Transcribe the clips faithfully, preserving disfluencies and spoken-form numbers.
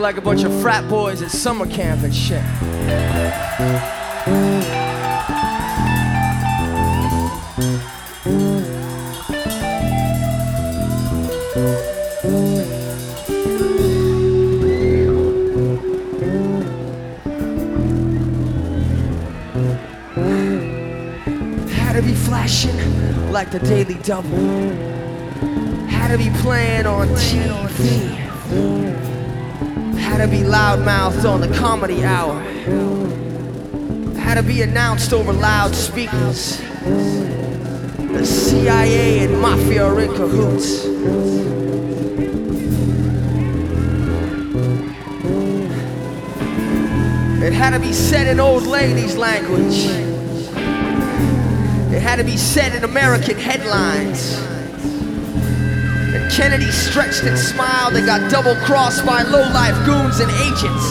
like a bunch of frat boys at summer camp and shit. Had to be flashing like the Daily Double. Had to be playing on T V. Had to be loudmouthed on the Comedy Hour. Had to be announced over loudspeakers. The C I A and Mafia are in cahoots. It had to be said in old ladies' language. It had to be said in American headlines. And Kennedy stretched and smiled and got double-crossed by low-life goons and agents.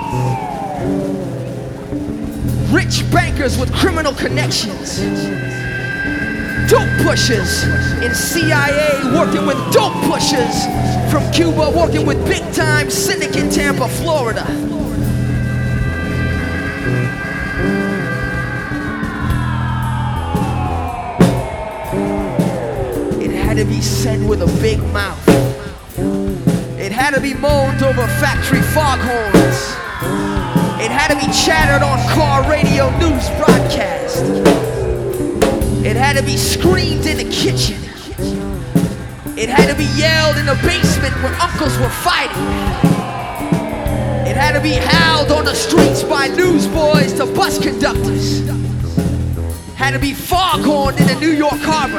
Rich bankers with criminal connections. Dope pushers in C I A working with dope pushers from Cuba, working with big-time syndicate Tampa, Florida. It had to be said with a big mouth. It had to be moaned over factory foghorns. It had to be chattered on car radio news broadcast. It had to be screamed in the kitchen. It had to be yelled in the basement where uncles were fighting. It had to be howled on the streets by newsboys to bus conductors. Had to be foghorned in the New York harbor.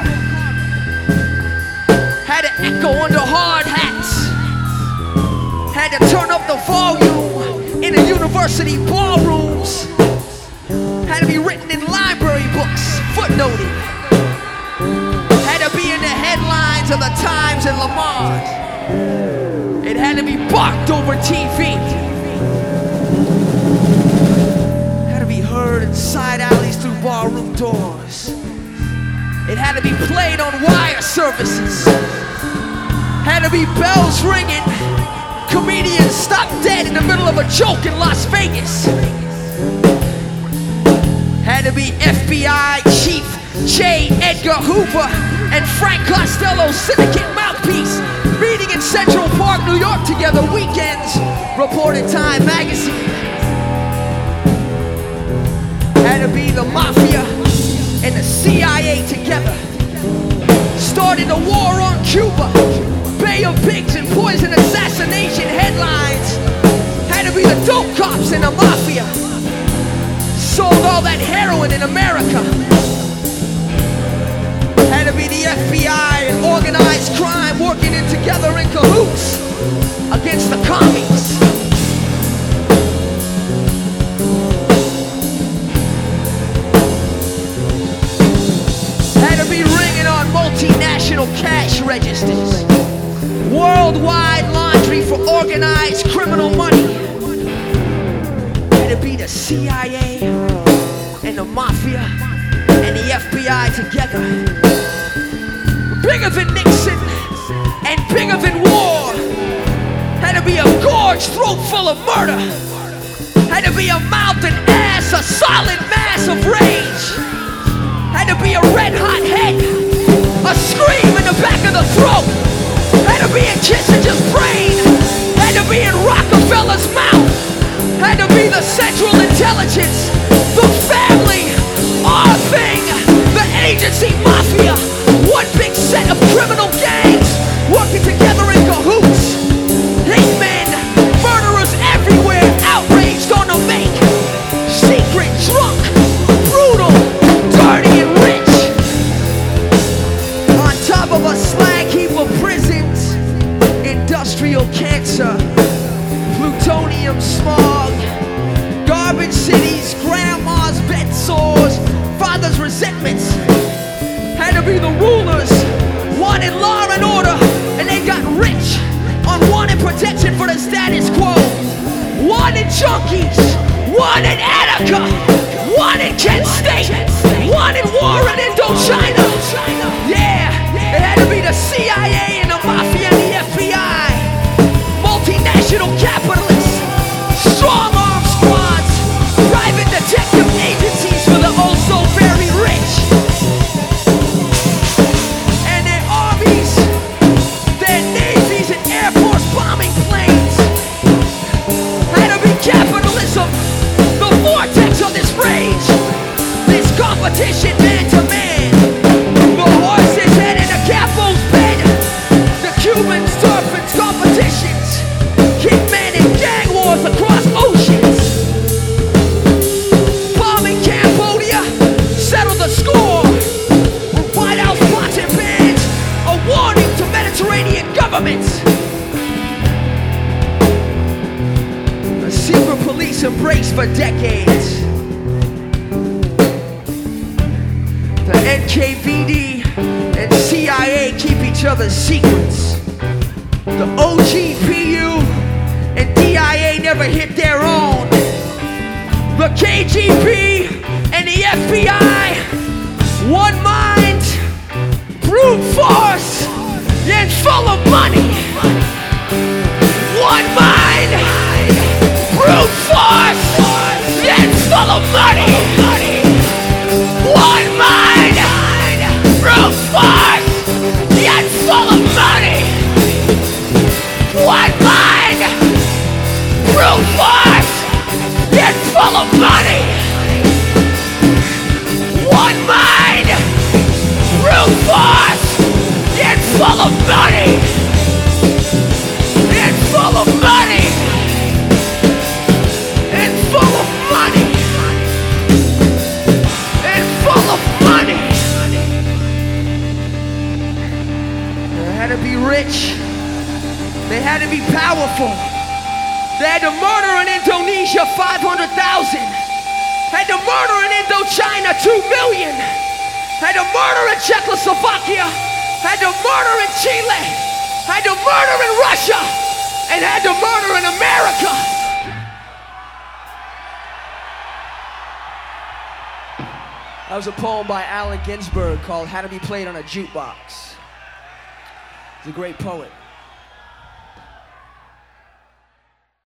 Had to echo under hard hats. Had to turn up the volume in the university ballrooms. Had to be written in library books, footnoted. Had to be in the headlines of the Times and Le Monde. It had to be barked over T V. Had to be heard in side alleys through barroom doors. It had to be played on wire services. Had to be bells ringing. Comedians stopped dead in the middle of a joke in Las Vegas. Had to be F B I Chief J. Edgar Hoover and Frank Costello's syndicate mouthpiece meeting in Central Park, New York together weekends, reported Time magazine. Had to be the Mafia and the C I A together. Started a war on Cuba. Bay of Pigs and poison assassination headlines. Had to be the dope cops and the Mafia. Sold all that heroin in America. Had to be the F B I and organized crime working in together in cahoots against the commies. Had to be ringing on multinational cash registers. Worldwide laundry for organized criminal money. Had to be the C I A and the Mafia and the F B I together. Bigger than Nixon and bigger than war. Had to be a gorge throat full of murder. Had to be a mouth and ass, a solid mass of rage. Had to be a red hot head, a scream in the back of the throat. Had to be in Kissinger's brain. Had to be in Rockefeller's mouth. Had to be the Central Intelligence, the family, our thing, the agency Mafia. One big set of criminal gangs working together in cahoots. Hate men, murderers everywhere, outraged on the make. Secret, drunk, brutal, dirty and rich. On top of a slag heap of prisons, industrial cancer, plutonium smog, garbage cities, grandma's bed sores, father's resentments. Had to be the rulers, wanted law and order, and they got rich on wanted protection for the status quo. Wanted junkies, wanted Attica, wanted Kent State, wanted war in Indochina. Yeah, it had to be the C I A and the Mafia and the F B I. Multinational capitalists secrets. A secret police embrace for decades. The N K V D and C I A keep each other's secrets. The O G P U and D I A never hit their own. The K G B and the F B I, one mind, brute force, and full of money. One mind, brute force, and full of money. One mind, brute force, and full of money. One mind, brute force, and full of money. One mind, brute force, and full of money. And full of money. And full of money. And full of money. They had to be rich. They had to be powerful. They had to murder in Indonesia five hundred thousand. Had to murder in Indochina two million. Had to murder in Czechoslovakia. Had to murder in Chile. Had to murder in Russia. And had to murder in America. That was a poem by Allen Ginsberg called How to Be Played on a Jukebox. He's a great poet.